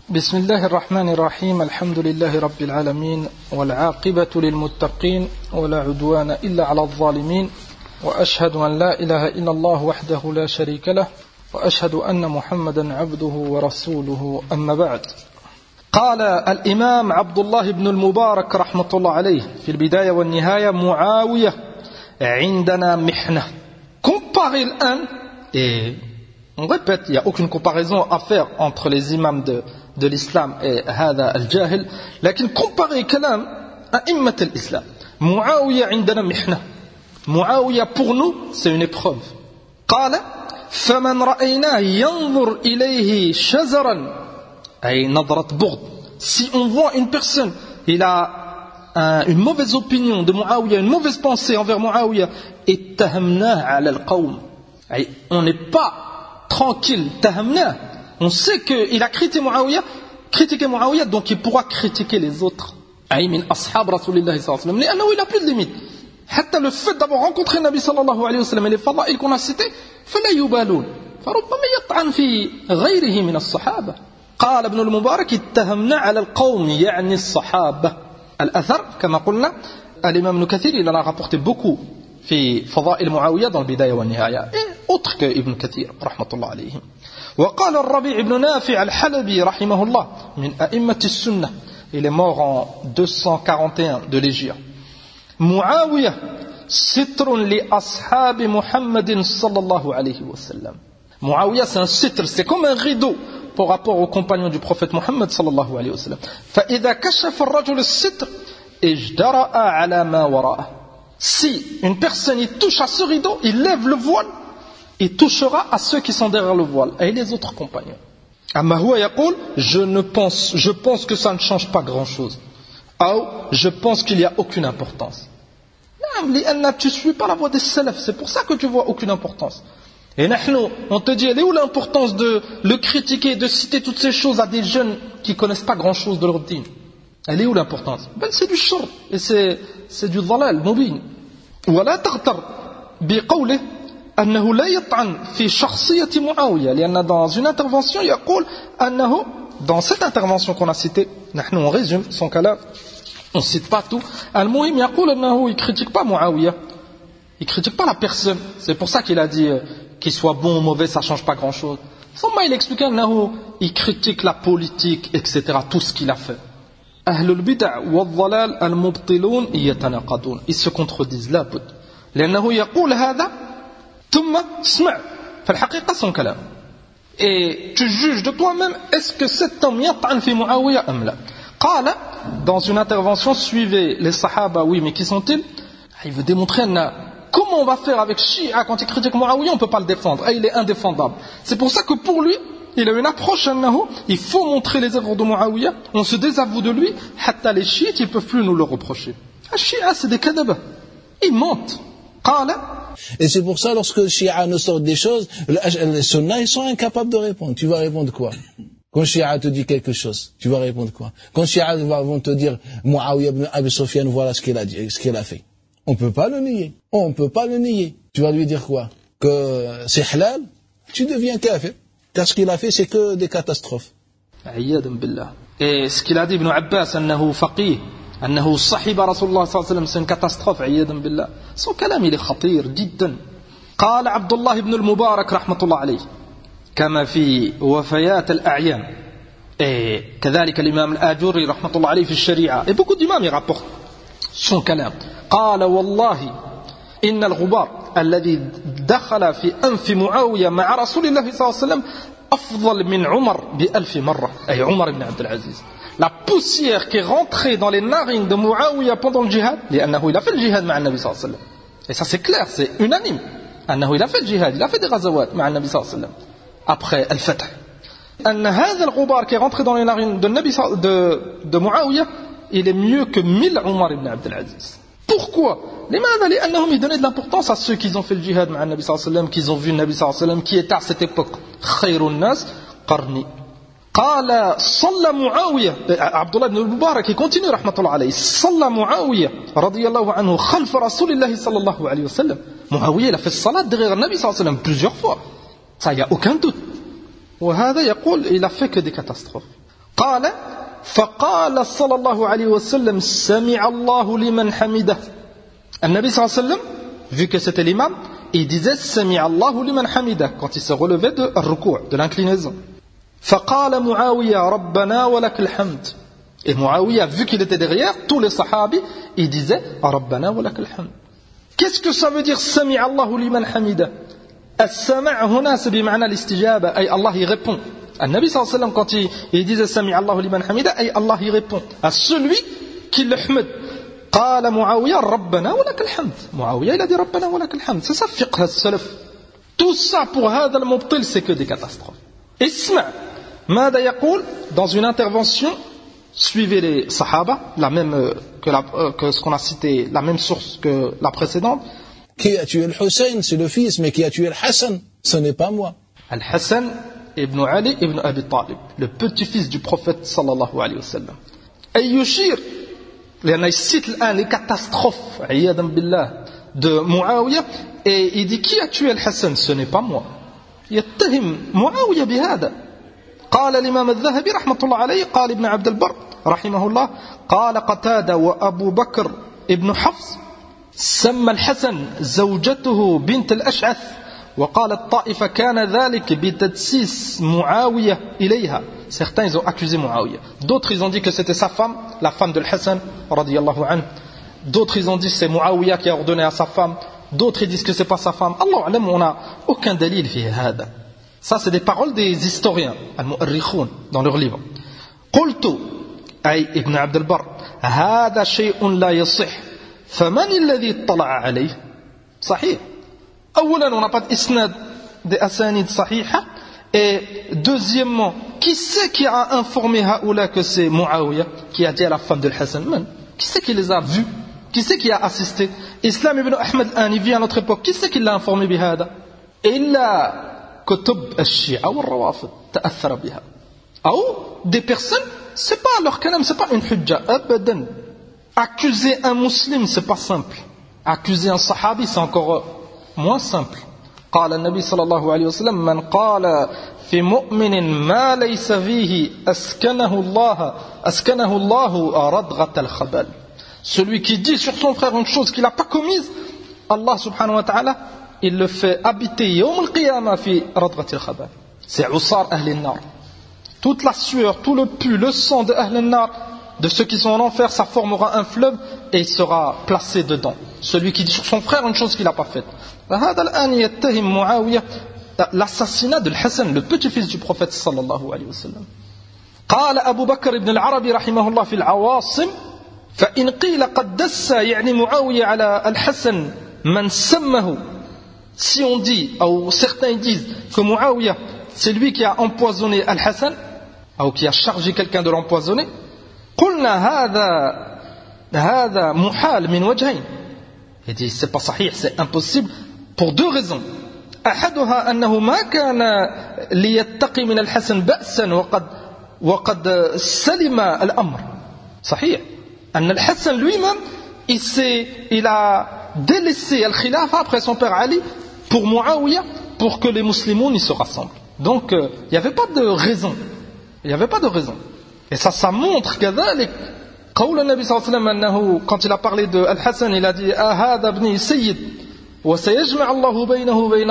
بسم الله الرحمن الرحيم الحمد لله رب العالمين والعاقبة للمتقين ولا عدوان إلا على الظالمين وأشهد أن لا إله إلا الله وحده لا شريك له وأشهد أن محمدا عبده ورسوله أما بعد. قال الإمام عبد الله بن المبارك رحمة الله عليه في البداية والنهاية: معاوية عندنا محنة. Comparez l'un et on répète, il n'y a aucune comparaison à faire entre les imams de l'islam et هذا الجاهل, لكن comparer كلام أئمة الإسلام. معاوية عندنا محنة. معاوية pour nous c'est une épreuve. قال فمن رأيناه ينظر إليه شزرا أي نظرة بغض. Si on voit une personne, il a une mauvaise opinion de Muawiyah, une mauvaise pensée envers Muawiyah, اتهمناه على القوم. On n'est pas tranquille, tahamna. On sait qu'il a critiqué Muawiyah, donc il pourra critiquer les autres. Min ashab Rasulillah sallallahu alayhi wa sallam. لأنه il n'a plus de limite. حتى le fait d'avoir rencontré Nabi sallallahu alayhi wa sallam et les fadaïl qu'on a cités, فلا يبالون. فربما يطعن في غيره من الصحابة. قال ابن المبارك اتهمنا على القوم يعني الصحابة. الأثر كما قلنا الإمام ابن كثير il en a rapporté beaucoup في فضائل معاوية dans البداية والنهاية. autre que Ibn Kathir رحمة الله عليهم. وقال الربيع بن نافع الحلبي رحمه الله من أئمة السنة, il est mort en 241 de l'Hégire. معاوية ستر لأصحاب محمد صلى الله عليه وسلم. معاوية c'est un sitr, c'est comme un rideau par rapport aux compagnons du prophète Muhammad صلى الله عليه وسلم. فإذا كشف الرجل الستر اجدرأ على ما وراءه. Si une personne il touche à ce rideau, il lève le voile, il touchera à ceux qui sont derrière le voile et les autres compagnons. Amma huwa yaqul, je pense que ça ne change pas grand chose. Ou je pense qu'il n'y a aucune importance. Tu ne suis pas la voie des salafs, c'est pour ça que tu vois aucune importance. Et on te dit, elle est où l'importance de le critiquer, de citer toutes ces choses à des jeunes qui ne connaissent pas grand chose de leur dîn? Elle est où l'importance? C'est du shirk et c'est du dhalal mubin. ولا تغتر بقوله أنه لا يطعن في شخصية معاوية, لأن dans une intervention يقول أنه, dans cette intervention qu'on a citée, on résume son cas-là, on ne cite pas tout. المهم يقول أنه il critique pas Muawiyah, il critique pas la personne. C'est pour ça qu'il a dit qu'il soit bon ou mauvais, ça change pas grand-chose. Seulement il explique أنه il critique la politique, etc., tout ce qu'il a fait. أهل البدع والضلال المبطلون يتناقضون. Ils se contredisent لابد, لأنه يقول هذا ثم اسمع. فالحقيقة son كلام. Et tu juges de toi-même, est-ce que cet homme يطعن في معاوية أم لا. قال dans une intervention, suivez les sahaba, oui, mais qui sont-ils? Il veut démontrer comment on va faire avec Shia quand il critique Muawiyah, on ne peut pas le défendre, il est indéfendable. C'est pour ça que pour lui il a une approche, il faut montrer les œuvres de Muawiyah, on se désavoue de lui, hatta les chiites, ils ne peuvent plus nous le reprocher. Les chiites, c'est des kadaba, ils mentent. Et c'est pour ça, lorsque les chiites nous sortent des choses, les sunnah, ils sont incapables de répondre. Tu vas répondre quoi? Quand les chiites te dit quelque chose, tu vas répondre quoi? Quand les chiites vont te dire, Muawiyah ibn Abi Sufyan, voilà ce qu'il a dit, ce qu'il a fait. On ne peut pas le nier. On ne peut pas le nier. Tu vas lui dire quoi? Que c'est halal? Tu deviens kafir. Car ce qu'il a fait, c'est que des catastrophes. Et ce qu'il a dit Ibn Abbas, أنه فقيه, أنه صحب رسول الله صلى الله عليه وسلم, c'est une catastrophe. عياذا بالله. Son كلام il est خطير جدا. قال عبد الله بن المبارك رحمة الله عليه كما في وفيات الأعيان. Et كذلك الإمام الآجري رحمة الله عليه في الشريعة. Et beaucoup d'imams y rapportent son كلام. قال والله إن الغبار الذي دخل في أنف معاوية مع رسول الله صلى الله عليه وسلم أفضل من عمر ب1000 مرة. أي عمر بن عبد العزيز. La poussière qui est rentrée dans les narines de Muawiyah pendant le djihad, لأنه il a fait le djihad مع النبي صلى الله عليه وسلم. Et ça c'est clair, c'est unanime. أنه il a fait le djihad, il a fait des غزوات مع النبي صلى الله عليه وسلم. Après الفتح. أن هذا الغبار qui est rentré dans les narines de Muawiyah, il est mieux que 1000 Umar ibn Abd al-Aziz. Pourquoi? لماذا؟ لأنهم ils donnaient de l'importance à ceux qui ont fait le djihad مع النبي صلى الله عليه وسلم, qui ont vu le Nabi صلى الله عليه وسلم, qui était à cette époque خير الناس قرني. قال صلى معاوية, عبد الله بن المبارك qui continue رحمة الله عليه, صلى معاوية رضي الله عنه خلف رسول الله صلى الله عليه وسلم. Muawiyah il a fait salat derrière le Nabi صلى الله عليه وسلم plusieurs fois, ça il y a aucun doute. وهذا يقول il a fait que des catastrophes. قال فقال صلى الله عليه وسلم سمع الله لمن حمده. النبي صلى الله عليه وسلم, vu que c'était l'imam, il disait سمع الله لمن حمده quand il se relevait de الركوع, de l'inclinaison. فقال معاوية ربنا ولك الحمد. Et Muawiyah, vu qu'il était derrière, tous les sahabis, il disait ربنا ولك الحمد. Qu'est-ce que ça veut dire سمع الله لمن حمده? السمع هنا c'est بمعنى الاستجابة, أي Allah y répond. النبي صلى الله عليه وسلم quand il disait سمع الله لمن حمده, أي Allah y répond à celui qui le حمد. قال معاوية ربنا ولك الحمد. معاوية il a dit ربنا ولك الحمد. C'est ça فقه السلف. Tout ça pour هذا المبطل c'est que des catastrophes. اسمع ماذا يقول dans une intervention. Suivez les Sahaba, la même que ce qu'on a cité, la même source que la précédente. Qui a tué le Hussein, c'est le fils, mais qui a tué le Hassan, ce n'est pas moi. Al-Hassan ibn Ali ibn Abi Talib, le petit-fils du prophète sallallahu alayhi wa sallam. Et yushir, il cite les catastrophes, ayyadam billah, de Muawiyah, et il dit qui a tué Al-Hassan, ce n'est pas moi. يتهم معاوية بهذا. قال الإمام الذهبي رحمة الله عليه, قال ابن عبد البر رحمه الله, قال قتادة وأبو بكر ابن حفص سمى الحسن زوجته بنت الأشعث, وقال الطائفة كان ذلك بتدسيس معاوية إليها. Certains ils ont accusé Muawiyah, d'autres ils ont dit que c'était sa femme, la femme de Hassan radiyallahu anhu, d'autres ils ont dit que c'est Muawiyah qui a ordonné à sa femme, d'autres ils disent que c'est pas sa femme. Allah alam, on n'a aucun dalil fi hada. Ça c'est des paroles des historiens al-mu'arrikhun dans leurs livres. قلت أي ابن عبد البر هذا شيء لا يصح فمن الذي اطلع عليه. صحيح, أولا on n'a pas d'isnad des asanid sahiha, et deuxièmement qui c'est qui a informé Haoula que c'est Muawiyah qui a dit à la femme de Hassan? Qui c'est qui les a vus? Qui c'est qui a assisté? Islam ibn Ahmed Ani vit à notre époque, qui c'est qui l'a informé bihada? إلا كتب الشيعة والروافض تأثر بها, أو des personnes, c'est pas leur kalam, c'est pas une hujja abadan. Accuser un musulman c'est pas simple, accuser un sahabi c'est encore moins simple. قال النبي صلى الله عليه وسلم من قال في مؤمن ما ليس فيه أسكنه الله ردغة الخبال. Celui qui dit sur son frère une chose qu'il n'a pas commise, Allah subhanahu wa ta'ala il le fait habiter yawm al-qiyamah fi radghat al-khabal. C'est usar ahl an-nar. Toute la sueur, tout le pu, le sang de ahl an-nar, de ceux qui sont en enfer, ça formera un fleuve et il sera placé dedans. Celui qui dit sur son frère une chose qu'il n'a pas faite. L'assassinat de Hassan, le petit-fils du prophète sallallahu alayhi wa sallam. قال أبو بكر بن العربي رحمه الله في العواصم فإن قيل قد دس يعني معاوية على الحسن من سمه. Si on dit, ou certains disent que Muawiyah c'est lui qui a empoisonné Al-Hassan, ou qui a chargé quelqu'un de l'empoisonner, قلنا هذا محال من وجهين. Il dit c'est pas sahih, c'est impossible pour deux raisons. أحدها أنه ما كان ليتقي من الحسن بأسا وقد سلم الأمر. صحيح أن الحسن lui-même il a délaissé al-khilafa après son père Ali pour Muawiyah, pour que les musulmans y se rassemblent. Donc il n'y avait pas de raison. Il n'y avait pas de raison. Et ça montre كذلك قول النبي صلى الله عليه وسلم أنه quand il a parlé de Al-Hassan, il a dit هذا ابني سيد وسيجمع الله بينه وبين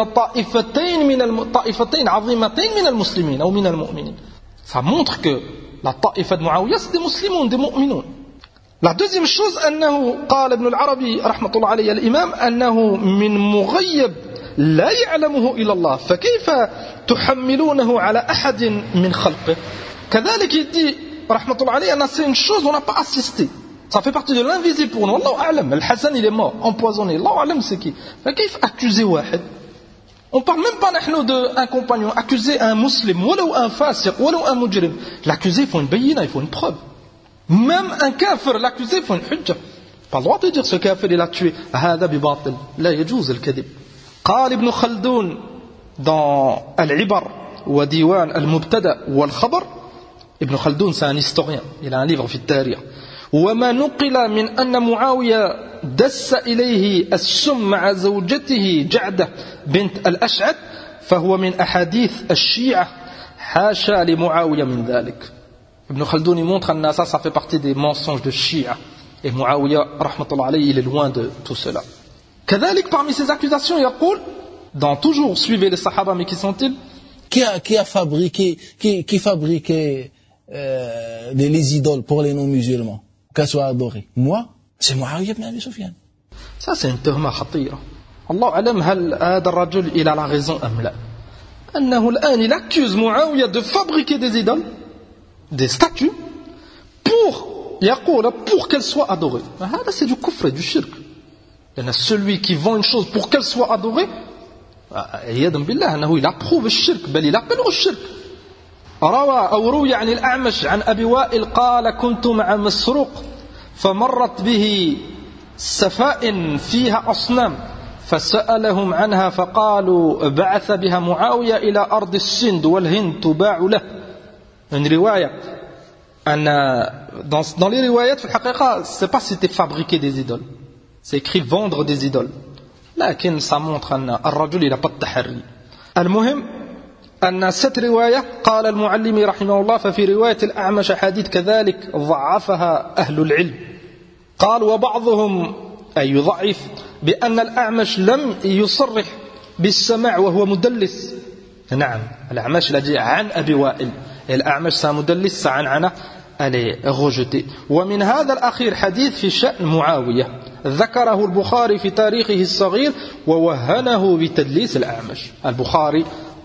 طائفتين عظيمتين من المسلمين أو من المؤمنين. Ça montre que la ta'ifa de Muawiyah c'est des musulmans, des mu'minun. La deuxième chose أنه قال ابن العربي رحمة الله عليه الإمام أنه من مغيب لا يعلمه إلا الله فكيف تحملونه على أحد من خلقه. كذلك il dit رحمة الله عليه أن c'est une chose on n'a pas assisté, ça fait partie de l'invisible pour nous. Allahu a'lam, Al-Hassan il est mort, empoisonné, Allahu a'lam c'est qui. فكيف accuser واحد, on parle même pas نحن d'un compagnon, accuser un musulman ولو un fasiq ولو un mujrim, l'accuser il faut une bayina, il faut une preuve. Même un kafir l'accusé il faut une hujja, pas le droit de dire ce kafir il a tué, هذا بباطل لا يجوز الكذب. قال ابن خلدون dans العبر وديوان المبتدأ والخبر, Ibn Khaldoun c'est un historien, il a un livre في التاريخ. وما نقل من أن معاوية دس إليه السم مع زوجته جعدة بنت الأشعث فهو من أحاديث الشيعة حاشا لمعاوية من ذلك. Ibn Khaldoun montre que ça fait partie des mensonges de Shia. Et Muawiyah, rahmatullah alayhi, il est loin de tout cela. Kadalik, parmi ces accusations, yaqul, dans toujours suivez les Sahaba, mais qui sont-ils? Qui fabriquait les idoles pour les non-musulmans, qu'elles soient adorées? Moi, c'est Muawiyah ibn Abi Sufyan. Ça, c'est une tuhma khatira. Allah alam, hal هذا الرجل il a la raison am la. أنه الآن il accuse Muawiyah de fabriquer des idoles, des statues, pour qu'elles soient adorées. Ça, c'est du kufr, du shirk. Il y en a celui qui vend une chose pour qu'elle soit adorée, il approuve le shirk, بل il appelle au shirk. روي عن الأعمش عن أبي وائل قال كنت مع مسروق فمرت به سفائن فيها أصنام فسألهم عنها فقالوا بعث بها معاوية إلى أرض السند والهند تباع له. Une riwaya, dans les riwayat, في الحقيقة, c'est pas si c'était fabriquer des idoles, c'est écrit vendre des idoles. لكن ça montre أن الرجل il n'a pas de تحري. المهم أن ست رواية قال المعلمي رحمه الله ففي رواية الأعمش حديث كذلك ضعفها أهل العلم. قال وبعضهم أي يضعف بأن الأعمش لم يصرح بالسماع وهو مدلس. نعم الأعمش الذي عن أبي وائل الأعمش سمدلس عن elle est rejetée. ومن هذا الأخير حديث في شأن معاوية ذكره البخاري في تاريخه الصغير ووهنه بتدليس الأعمش. البخاري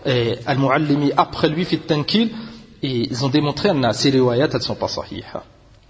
المعلمي après lui في التنكيل ils ont démontré أن ces روايات elles sont pas صحيحة.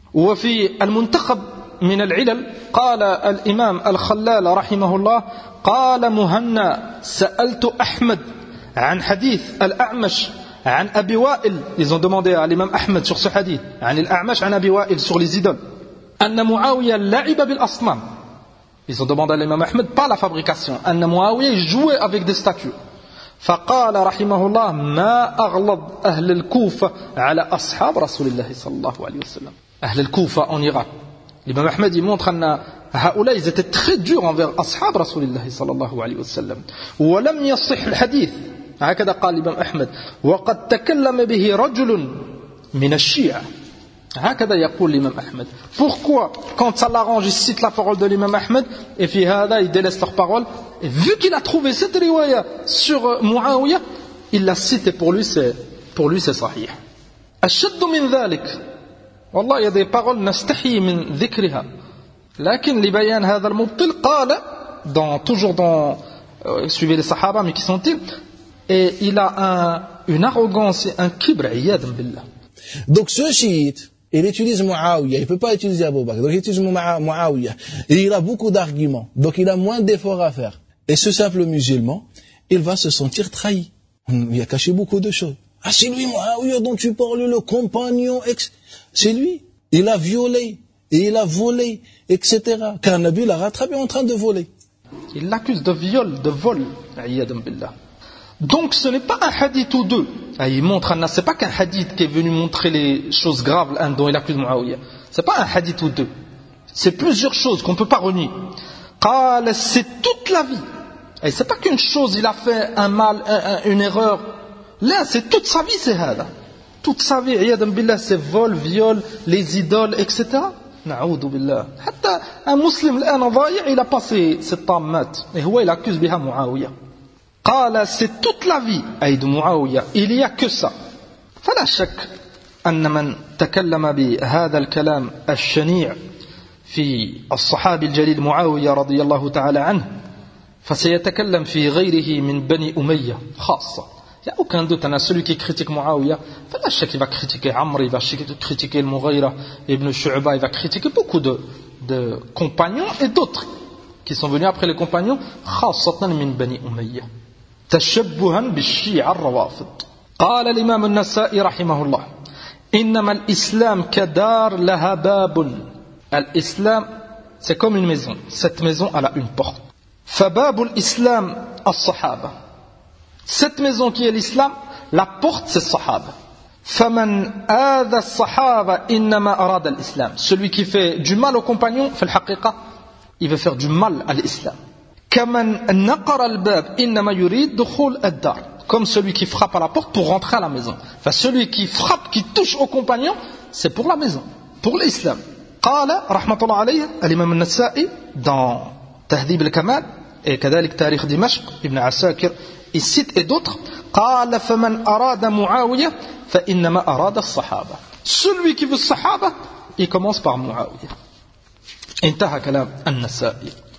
وفي المنتخب من العلل قال الإمام الخلال رحمه الله قال مهنا سألت أحمد عن حديث الأعمش عن أبي وائل. Ils ont demandé à l'imam Ahmed sur ce hadith عن الأعمش عن أبي وائل sur les idoles أن معاوية لعب بالأصنام. Ils ont demandé à l'imam Ahmed pas la fabrication, أن معاوية jouait avec des statues. فقال رحمه الله ما أغلظ أهل الكوفة على أصحاب رسول الله صلى الله عليه وسلم. أهل الكوفة en Irak. L'imam Ahmed il montre أن هؤلاء ils étaient très durs envers أصحاب رسول الله صلى الله عليه وسلم. ولم يصح الحديث هكذا قال الإمام أحمد وقد تكلم به رجل من الشيعة. هكذا يقول l'imam Ahmed. Pourquoi quand ça l'arrange il cite la parole de l'imam Ahmed et puis هذا il délaisse leur parole, et vu qu'il a trouvé cette riwaya sur Muawiyah il la cite et pour lui c'est sahih. أشد من ذلك والله il y a des paroles نستحي من ذكرها لكن لبيان هذا المبطل قال toujours dans suivez les sahaba mais qui sont-ils, et il a une arrogance et un kibr iyad billah. Donc ce chiite il utilise Muawiyah, il ne peut pas utiliser Abu Bakr, donc il utilise Muawiyah et il a beaucoup d'arguments, donc il a moins d'efforts à faire, et ce simple musulman il va se sentir trahi. Il a caché beaucoup de choses. Ah c'est lui Muawiyah dont tu parles, le compagnon c'est lui, il a violé et il a volé, etc. Car Nabi l'a rattrapé en train de voler. Il l'accuse de viol, de vol. Donc ce n'est pas un hadith ou deux. Il montre, c'est pas qu'un hadith qui est venu montrer les choses graves dont il accuse Muawiyah. C'est pas un hadith ou deux. C'est plusieurs choses qu'on ne peut pas renier. C'est toute la vie. Et c'est pas qu'une chose, il a fait un mal, une erreur. Là, c'est toute sa vie, c'est hada. Toute sa vie, c'est vol, viol, les idoles, etc. Na'oudou billah. Hatta un musulman الآن ضايع, il a passé cette tammat. Et il accuse biha Muawiyah. C'est toute la vie de Muawiyah. Il n'y a que ça. فلا شك أن من تكلم بهذا الكلام الشنيع في الصحابي الجليل معاوية رضي الله تعالى عنه فسيتكلم في غيره من بني أمية خاصة. Il n'y a aucun doute, celui qui critique Muawiyah, il va critiquer Amr, il va critiquer Al-Mughira, Ibn Shu'ba, il va critiquer beaucoup de compagnons et d'autres qui sont venus après les compagnons, خاصة من بني أمية تشبها بالشيعة الروافض. قال الإمام النسائي رحمه الله إنما الإسلام كدار لها باب. الإسلام c'est comme une maison, cette maison elle a une porte. فباب الإسلام الصحابة. Cette maison qui est l'islam, la porte c'est Sahaba. فمن آذى الصحابة إنما أراد الإسلام. Celui qui fait du mal aux compagnons, في الحقيقة, il veut faire du mal à l'islam. كمن نقر الباب إنما يريد دخول الدار. Comme celui qui frappe à la porte pour rentrer à la maison. Enfin, celui qui frappe, qui touche aux compagnons, c'est pour la maison, pour l'islam. قال رحمة الله عليه الإمام النسائي dans تهذيب الكمال et كذلك تاريخ دمشق ابن عساكر il cite et d'autres قال فمن أراد معاوية فإنما أراد الصحابة. Celui qui veut الصحابة il commence par معاوية. انتهى كلام النسائي.